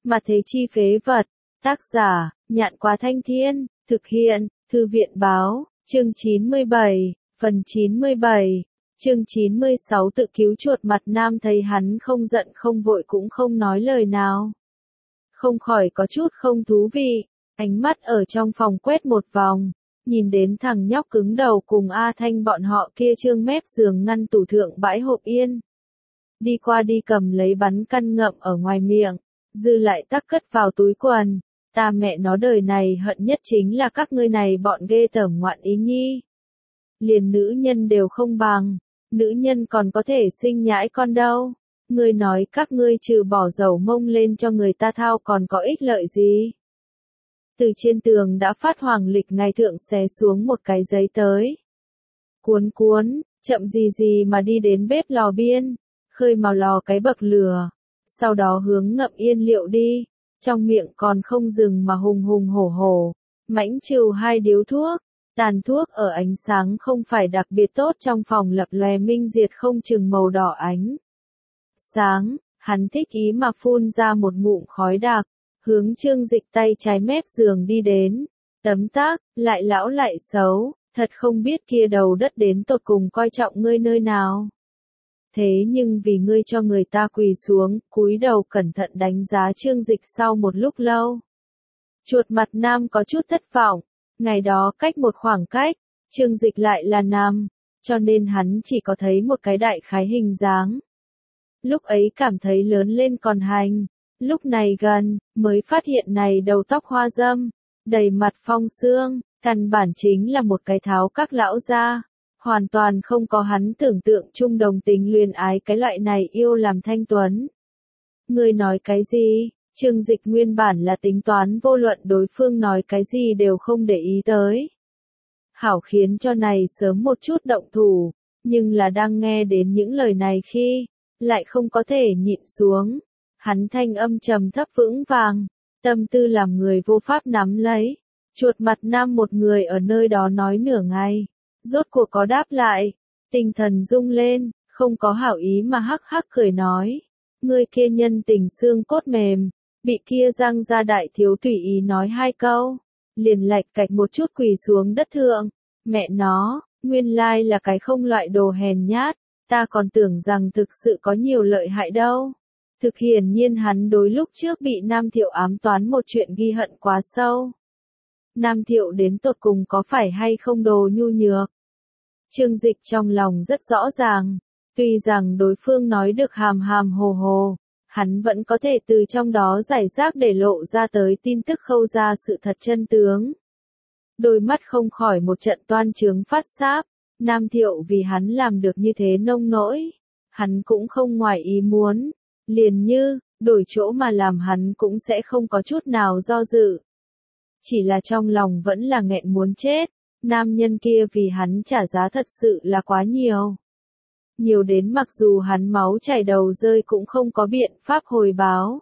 Mà thế chi phế vật. Tác giả, Nhạn Quá Thanh Thiên, thực hiện, Thư viện báo, chương 97, phần 97, chương 96 tự cứu chuột mặt nam thấy hắn không giận không vội cũng không nói lời nào. Không khỏi có chút không thú vị, ánh mắt ở trong phòng quét một vòng, nhìn đến thằng nhóc cứng đầu cùng A Thanh bọn họ kia trương mép giường ngăn tủ thượng bãi hộp yên. Đi qua đi cầm lấy bắn căn ngậm ở ngoài miệng, dư lại tắc cất vào túi quần. Ta mẹ nó đời này hận nhất chính là các ngươi này bọn ghê tởm ngoạn ý nhi. Liền nữ nhân đều không bằng, nữ nhân còn có thể sinh nhãi con đâu. Ngươi nói các ngươi trừ bỏ dầu mông lên cho người ta thao còn có ích lợi gì? Từ trên tường đã phát hoàng lịch ngày thượng xé xuống một cái giấy tới. Cuốn cuốn, chậm gì gì mà đi đến bếp lò biên, khơi mào lò cái bậc lửa, sau đó hướng ngậm yên liệu đi. Trong miệng còn không dừng mà hùng hùng hổ hổ, mãnh trừ 2 điếu thuốc, tàn thuốc ở ánh sáng không phải đặc biệt tốt trong phòng lập lòe minh diệt không chừng màu đỏ ánh. Sáng, hắn thích ý mà phun ra một ngụm khói đặc, hướng Trương Dịch tay trái mép giường đi đến, tấm tắc, lại lão lại xấu, thật không biết kia đầu đất đến tột cùng coi trọng ngươi nơi nào. Thế nhưng vì ngươi cho người ta quỳ xuống, cúi đầu cẩn thận đánh giá Trương Dịch sau một lúc lâu. Chuột mặt nam có chút thất vọng, ngày đó cách một khoảng cách, Trương Dịch lại là nam, cho nên hắn chỉ có thấy một cái đại khái hình dáng. Lúc ấy cảm thấy lớn lên còn hành, lúc này gần, mới phát hiện này đầu tóc hoa râm, đầy mặt phong xương, căn bản chính là một cái tháo các lão gia. Hoàn toàn không có hắn tưởng tượng chung đồng tình luyến ái cái loại này yêu làm thanh tuấn. Ngươi nói cái gì? Trương Dịch nguyên bản là tính toán vô luận đối phương nói cái gì đều không để ý tới. Hảo khiến cho này sớm một chút động thủ, nhưng là đang nghe đến những lời này khi, lại không có thể nhịn xuống. Hắn thanh âm trầm thấp vững vàng, tâm tư làm người vô pháp nắm lấy. Chuột mặt nam một người ở nơi đó nói nửa ngày. Rốt cuộc có đáp lại, tinh thần rung lên, không có hảo ý mà hắc hắc cười nói. Ngươi kia nhân tình xương cốt mềm, bị kia răng ra đại thiếu tùy ý nói 2 câu, liền lạch cạch một chút quỳ xuống đất thượng. Mẹ nó, nguyên lai là cái không loại đồ hèn nhát, ta còn tưởng rằng thực sự có nhiều lợi hại đâu. Thực hiển nhiên hắn đối lúc trước bị Nam Thiệu ám toán một chuyện ghi hận quá sâu. Nam Thiệu đến tột cùng có phải hay không đồ nhu nhược? Trương Dịch trong lòng rất rõ ràng, tuy rằng đối phương nói được hàm hàm hồ hồ, hắn vẫn có thể từ trong đó giải rác để lộ ra tới tin tức khâu ra sự thật chân tướng. Đôi mắt không khỏi một trận toan trướng phát sáp, Nam Thiệu vì hắn làm được như thế nông nỗi, hắn cũng không ngoài ý muốn, liền như, đổi chỗ mà làm hắn cũng sẽ không có chút nào do dự. Chỉ là trong lòng vẫn là nghẹn muốn chết. Nam nhân kia vì hắn trả giá thật sự là quá nhiều. Nhiều đến mặc dù hắn máu chảy đầu rơi cũng không có biện pháp hồi báo.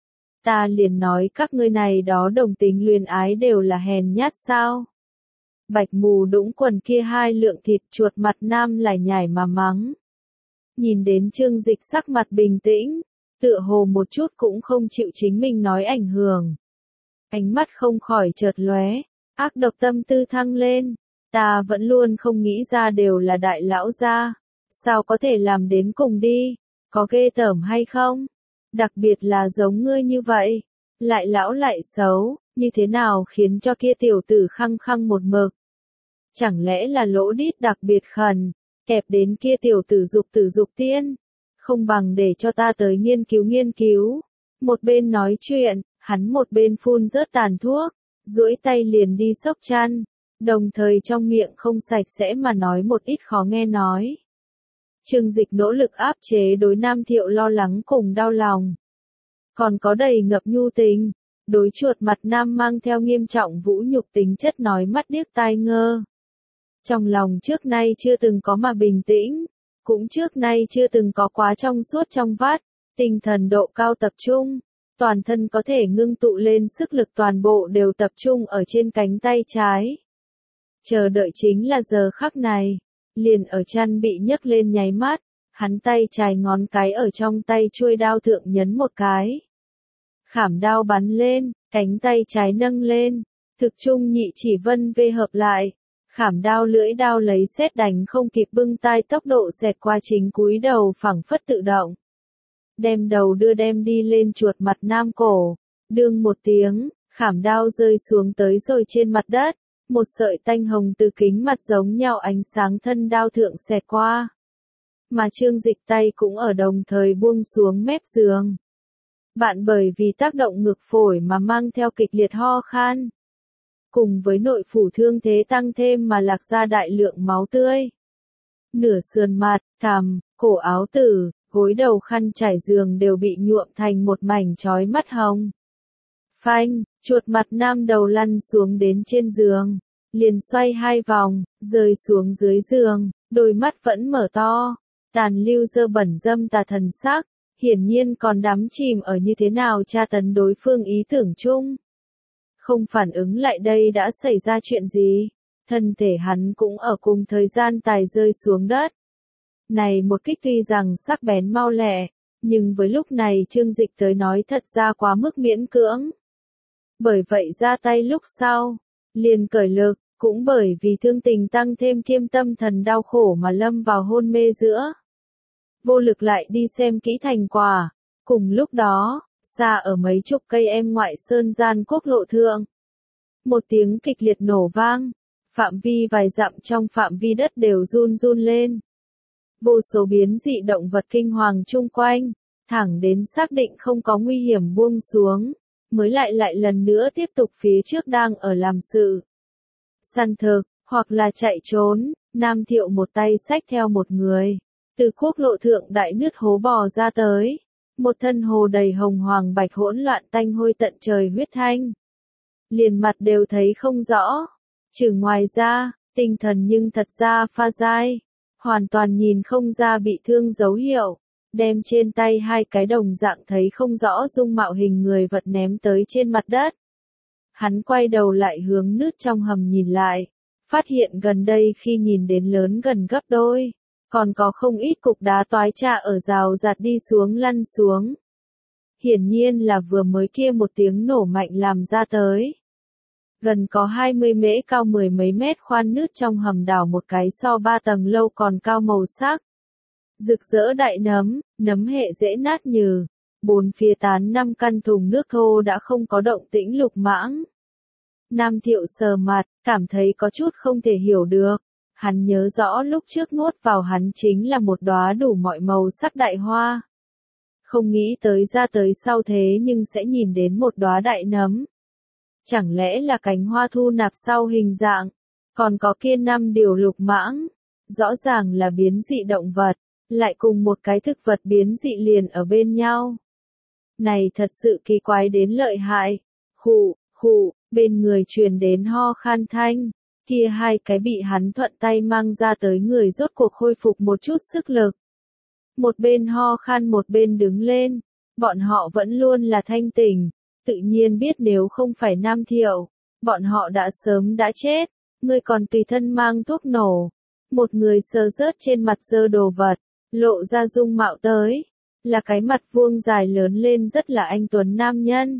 Ta liền nói các ngươi này đó đồng tính luyến ái đều là hèn nhát sao. Bạch mù đũng quần kia 2 lượng thịt chuột mặt nam lại nhảy mà mắng. Nhìn đến Trương Dịch sắc mặt bình tĩnh, tựa hồ một chút cũng không chịu chính mình nói ảnh hưởng. Ánh mắt không khỏi chợt lóe. Ác độc tâm tư thăng lên, ta vẫn luôn không nghĩ ra đều là đại lão gia, sao có thể làm đến cùng đi, có ghê tởm hay không? Đặc biệt là giống ngươi như vậy, lại lão lại xấu, như thế nào khiến cho kia tiểu tử khăng khăng một mực? Chẳng lẽ là lỗ đít đặc biệt khẩn, kẹp đến kia tiểu tử dục tiên? Không bằng để cho ta tới nghiên cứu. Một bên nói chuyện, hắn một bên phun rớt tàn thuốc. Duỗi tay liền đi xốc chăn, đồng thời trong miệng không sạch sẽ mà nói một ít khó nghe nói. Trương Dịch nỗ lực áp chế đối Nam Thiệu lo lắng cùng đau lòng. Còn có đầy ngập nhu tình, đối chuột mặt nam mang theo nghiêm trọng vũ nhục tính chất nói mắt điếc tai ngơ. Trong lòng trước nay chưa từng có mà bình tĩnh, cũng trước nay chưa từng có quá trong suốt trong vắt, tinh thần độ cao tập trung. Toàn thân có thể ngưng tụ lên sức lực toàn bộ đều tập trung ở trên cánh tay trái. Chờ đợi chính là giờ khắc này, liền ở chăn bị nhấc lên nháy mắt, hắn tay trái ngón cái ở trong tay chuôi đao thượng nhấn một cái. khảm đao bắn lên, cánh tay trái nâng lên, thực trung nhị chỉ vân vê hợp lại, khảm đao lưỡi đao lấy sét đánh không kịp bưng tay tốc độ xẹt qua chính cúi đầu phẳng phất tự động. Đem đầu đưa đem đi lên chuột mặt nam cổ, đương một tiếng, khảm đao rơi xuống tới rồi trên mặt đất, một sợi tanh hồng từ kính mặt giống nhau ánh sáng thân đao thượng xẹt qua. Mà Trương Dịch tay cũng ở đồng thời buông xuống mép giường. Bạn bởi vì tác động ngực phổi mà mang theo kịch liệt ho khan. Cùng với nội phủ thương thế tăng thêm mà lạc ra đại lượng máu tươi. Nửa sườn mặt, cằm, cổ áo tử, gối đầu khăn trải giường đều bị nhuộm thành một mảnh chói mắt hồng. Phanh, chuột mặt nam đầu lăn xuống đến trên giường, liền xoay 2 vòng, rơi xuống dưới giường, đôi mắt vẫn mở to, tàn lưu dơ bẩn dâm tà thần sắc, hiển nhiên còn đắm chìm ở như thế nào tra tấn đối phương ý tưởng chung. Không phản ứng lại đây đã xảy ra chuyện gì, thân thể hắn cũng ở cùng thời gian tài rơi xuống đất. Này một kích tuy rằng sắc bén mau lẹ, nhưng với lúc này Trương Dịch tới nói thật ra quá mức miễn cưỡng. Bởi vậy ra tay lúc sau, liền cởi lực, cũng bởi vì thương tình tăng thêm kiêm tâm thần đau khổ mà lâm vào hôn mê giữa. Vô lực lại đi xem kỹ thành quả, cùng lúc đó, xa ở mấy chục cây em ngoại sơn gian quốc lộ thượng. Một tiếng kịch liệt nổ vang, phạm vi vài dặm trong phạm vi đất đều run run lên. Vô số biến dị động vật kinh hoàng chung quanh, thẳng đến xác định không có nguy hiểm buông xuống, mới lại lần nữa tiếp tục phía trước đang ở làm sự. Săn thực, hoặc là chạy trốn, Nam Thiệu một tay xách theo một người, từ quốc lộ thượng đại nứt hố bò ra tới, một thân hồ đầy hồng hoàng bạch hỗn loạn tanh hôi tận trời huyết thanh. Liền mặt đều thấy không rõ, trừ ngoài ra, tinh thần nhưng thật ra pha dai, hoàn toàn nhìn không ra bị thương dấu hiệu, đem trên tay 2 cái đồng dạng thấy không rõ dung mạo hình người vật ném tới trên mặt đất. Hắn quay đầu lại hướng nứt trong hầm nhìn lại, phát hiện gần đây khi nhìn đến lớn gần gấp đôi, còn có không ít cục đá toái chạ ở rào rạt đi xuống lăn xuống. Hiển nhiên là vừa mới kia một tiếng nổ mạnh làm ra tới. Gần có 20 mễ cao 10 mấy mét khoan nứt trong hầm đào một cái so 3 tầng lâu còn cao màu sắc. Rực rỡ đại nấm hệ dễ nát nhừ, 4 phía tán 5 căn thùng nước thô đã không có động tĩnh lục mãng. Nam Thiệu sờ mặt, cảm thấy có chút không thể hiểu được. Hắn nhớ rõ lúc trước nuốt vào hắn chính là một đóa đủ mọi màu sắc đại hoa. Không nghĩ tới ra tới sau thế nhưng sẽ nhìn đến một đóa đại nấm. Chẳng lẽ là cánh hoa thu nạp sau hình dạng, còn có kia 5 điều lục mãng, rõ ràng là biến dị động vật, lại cùng một cái thực vật biến dị liền ở bên nhau. Này thật sự kỳ quái đến lợi hại. Khụ, bên người truyền đến ho khan thanh, kia 2 cái bị hắn thuận tay mang ra tới người rốt cuộc khôi phục một chút sức lực. Một bên ho khan một bên đứng lên, bọn họ vẫn luôn là thanh tỉnh, tự nhiên biết nếu không phải Nam Thiệu, bọn họ đã sớm đã chết, người còn tùy thân mang thuốc nổ. Một người sờ rớt trên mặt dơ đồ vật, lộ ra dung mạo tới, là cái mặt vuông dài lớn lên rất là anh tuấn nam nhân.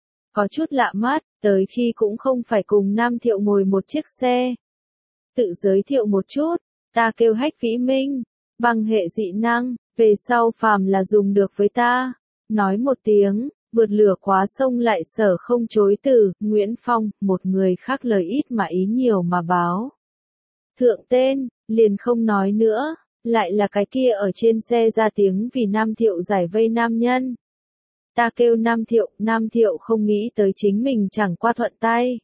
Có chút lạ mắt, tới khi cũng không phải cùng Nam Thiệu ngồi một chiếc xe. Tự giới thiệu một chút, ta kêu Hách Vĩ Minh, bằng hệ dị năng, về sau phàm là dùng được với ta. Nói một tiếng, vượt lửa quá sông lại sở không chối từ, Nguyễn Phong, một người khác lời ít mà ý nhiều mà báo. Thượng tên, liền không nói nữa, lại là cái kia ở trên xe ra tiếng vì Nam Thiệu giải vây nam nhân. Ta kêu Nam Thiệu không nghĩ tới chính mình chẳng qua thuận tay.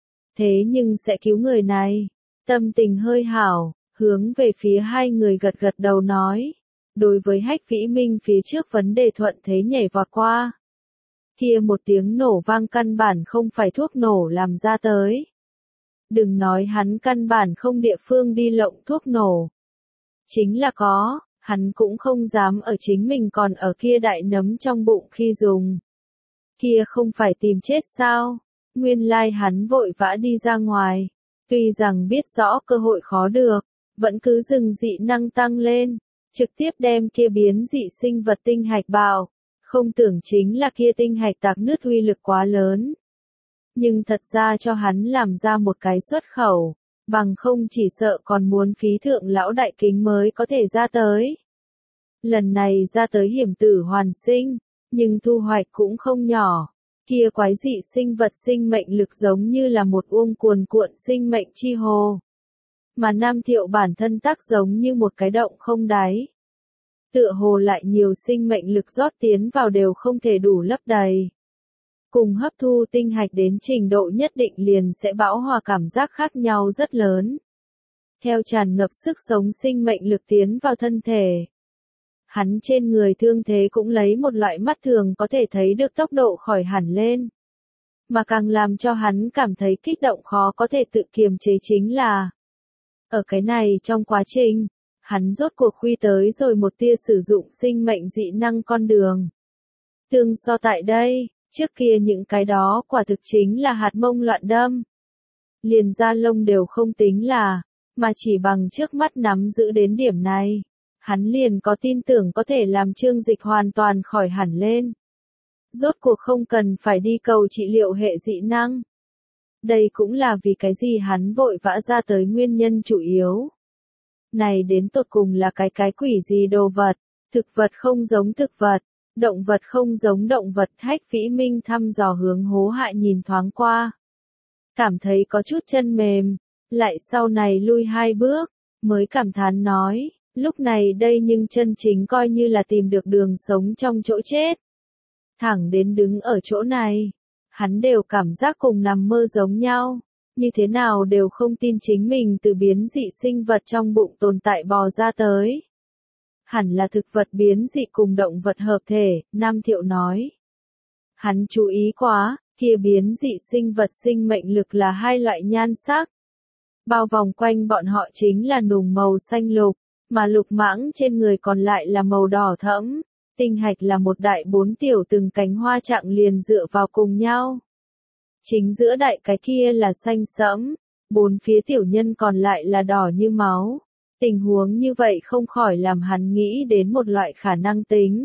Thế nhưng sẽ cứu người này. Tâm tình hơi hảo, hướng về phía 2 người gật gật đầu nói. Đối với Hách Vĩ Minh phía trước vấn đề thuận thế nhảy vọt qua. Kia một tiếng nổ vang căn bản không phải thuốc nổ làm ra tới. Đừng nói hắn căn bản không địa phương đi lộng thuốc nổ. Chính là có. Hắn cũng không dám ở chính mình còn ở kia đại nấm trong bụng khi dùng. Kia không phải tìm chết sao? Nguyên lai hắn vội vã đi ra ngoài. Tuy rằng biết rõ cơ hội khó được, vẫn cứ dừng dị năng tăng lên, trực tiếp đem kia biến dị sinh vật tinh hạch bào. Không tưởng chính là kia tinh hạch tạc nứt uy lực quá lớn. Nhưng thật ra cho hắn làm ra một cái xuất khẩu, bằng không chỉ sợ còn muốn phí thượng lão đại kính mới có thể ra tới. Lần này ra tới hiểm tử hoàn sinh, nhưng thu hoạch cũng không nhỏ. Kia quái dị sinh vật sinh mệnh lực giống như là một cuồn cuộn sinh mệnh chi hồ. Mà Nam Thiệu bản thân tác giống như một cái động không đáy. Tựa hồ lại nhiều sinh mệnh lực rót tiến vào đều không thể đủ lấp đầy. Cùng hấp thu tinh hạch đến trình độ nhất định liền sẽ bão hòa cảm giác khác nhau rất lớn. Theo tràn ngập sức sống sinh mệnh lực tiến vào thân thể. Hắn trên người thương thế cũng lấy một loại mắt thường có thể thấy được tốc độ khỏi hẳn lên. Mà càng làm cho hắn cảm thấy kích động khó có thể tự kiềm chế chính là ở cái này trong quá trình, hắn rốt cuộc khuy tới rồi một tia sử dụng sinh mệnh dị năng con đường. Tương so tại đây, trước kia những cái đó quả thực chính là hạt mông loạn đâm. Liền da lông đều không tính là, mà chỉ bằng trước mắt nắm giữ đến điểm này, hắn liền có tin tưởng có thể làm Trương Dịch hoàn toàn khỏi hẳn lên. Rốt cuộc không cần phải đi cầu trị liệu hệ dị năng. Đây cũng là vì cái gì hắn vội vã ra tới nguyên nhân chủ yếu. Này đến tột cùng là cái quỷ gì đồ vật, thực vật không giống thực vật, động vật không giống động vật. Hách Vĩ Minh thăm dò hướng Hố Hại nhìn thoáng qua. Cảm thấy có chút chân mềm, lại sau này lui 2 bước, mới cảm thán nói, lúc này đây nhưng chân chính coi như là tìm được đường sống trong chỗ chết. Thẳng đến đứng ở chỗ này, hắn đều cảm giác cùng nằm mơ giống nhau, như thế nào đều không tin chính mình từ biến dị sinh vật trong bụng tồn tại bò ra tới. Hẳn là thực vật biến dị cùng động vật hợp thể, Nam Thiệu nói. Hắn chú ý quá, kia biến dị sinh vật sinh mệnh lực là 2 loại nhan sắc. Bao vòng quanh bọn họ chính là nùng màu xanh lục, mà lục mãng trên người còn lại là màu đỏ thẫm. Tinh hạch là một đại 4 tiểu từng cánh hoa trạng liền dựa vào cùng nhau. Chính giữa đại cái kia là xanh sẫm, 4 phía tiểu nhân còn lại là đỏ như máu. Tình huống như vậy không khỏi làm hắn nghĩ đến một loại khả năng tính.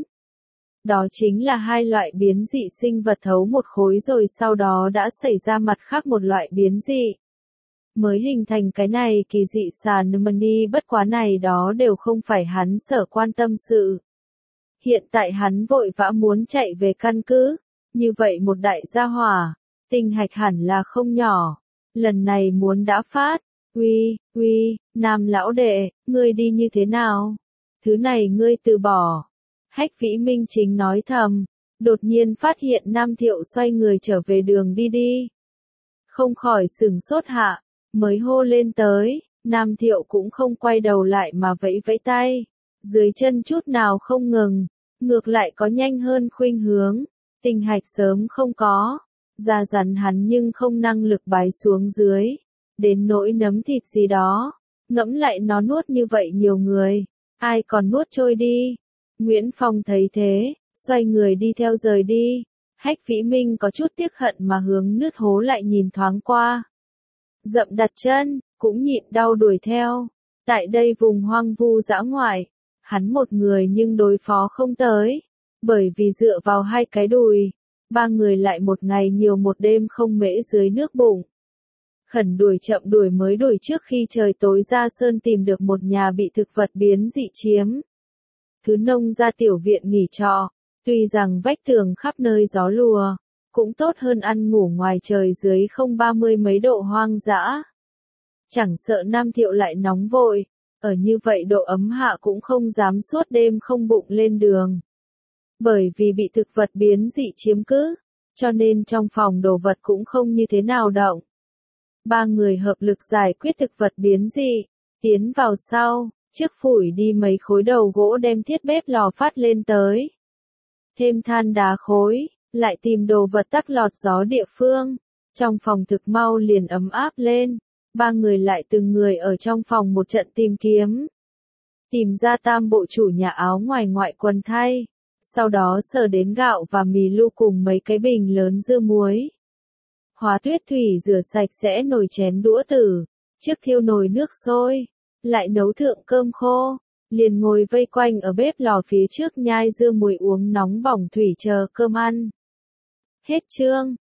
Đó chính là 2 loại biến dị sinh vật thấu một khối rồi sau đó đã xảy ra mặt khác một loại biến dị. Mới hình thành cái này kỳ dị sàn mani, bất quá này đó đều không phải hắn sở quan tâm sự. Hiện tại hắn vội vã muốn chạy về căn cứ, như vậy một đại gia hỏa, tinh hạch hẳn là không nhỏ, lần này muốn đã phát, uy, Nam lão đệ, ngươi đi như thế nào? Thứ này ngươi từ bỏ. Hách Vĩ Minh chính nói thầm, đột nhiên phát hiện Nam Thiệu xoay người trở về đường đi. Không khỏi sửng sốt hạ, mới hô lên tới, Nam Thiệu cũng không quay đầu lại mà vẫy vẫy tay, dưới chân chút nào không ngừng, ngược lại có nhanh hơn khuynh hướng, tinh hạch sớm không có, da rắn hắn nhưng không năng lực bái xuống dưới, đến nỗi nấm thịt gì đó, ngẫm lại nó nuốt như vậy nhiều người, ai còn nuốt trôi đi. Nguyễn Phong thấy thế, xoay người đi theo rời đi, Hách Vĩ Minh có chút tiếc hận mà hướng nứt hố lại nhìn thoáng qua. Dậm đặt chân, cũng nhịn đau đuổi theo, tại đây vùng hoang vu dã ngoại, hắn một người nhưng đối phó không tới, bởi vì dựa vào 2 cái đùi, 3 người lại một ngày nhiều một đêm không mễ dưới nước bụng. Khẩn đuổi chậm đuổi mới đuổi trước khi trời tối ra sơn tìm được một nhà bị thực vật biến dị chiếm. Thứ nông ra tiểu viện nghỉ trọ, tuy rằng vách tường khắp nơi gió lùa, cũng tốt hơn ăn ngủ ngoài trời dưới không 30 mấy độ hoang dã. Chẳng sợ Nam Thiệu lại nóng vội, ở như vậy độ ấm hạ cũng không dám suốt đêm không bụng lên đường. Bởi vì bị thực vật biến dị chiếm cứ, cho nên trong phòng đồ vật cũng không như thế nào động. 3 người hợp lực giải quyết thực vật biến dị, tiến vào sau, trước phủi đi mấy khối đầu gỗ đem thiết bếp lò phát lên tới. Thêm than đá khối, lại tìm đồ vật tắc lọt gió địa phương, trong phòng thực mau liền ấm áp lên. 3 người lại từng người ở trong phòng một trận tìm kiếm. Tìm ra tam bộ chủ nhà áo ngoài ngoại quần thay, sau đó sờ đến gạo và mì lu cùng mấy cái bình lớn dưa muối. Hóa tuyết thủy rửa sạch sẽ nồi chén đũa tử, trước thiêu nồi nước sôi, lại nấu thượng cơm khô, liền ngồi vây quanh ở bếp lò phía trước nhai dưa muối uống nóng bỏng thủy chờ cơm ăn. Hết chương.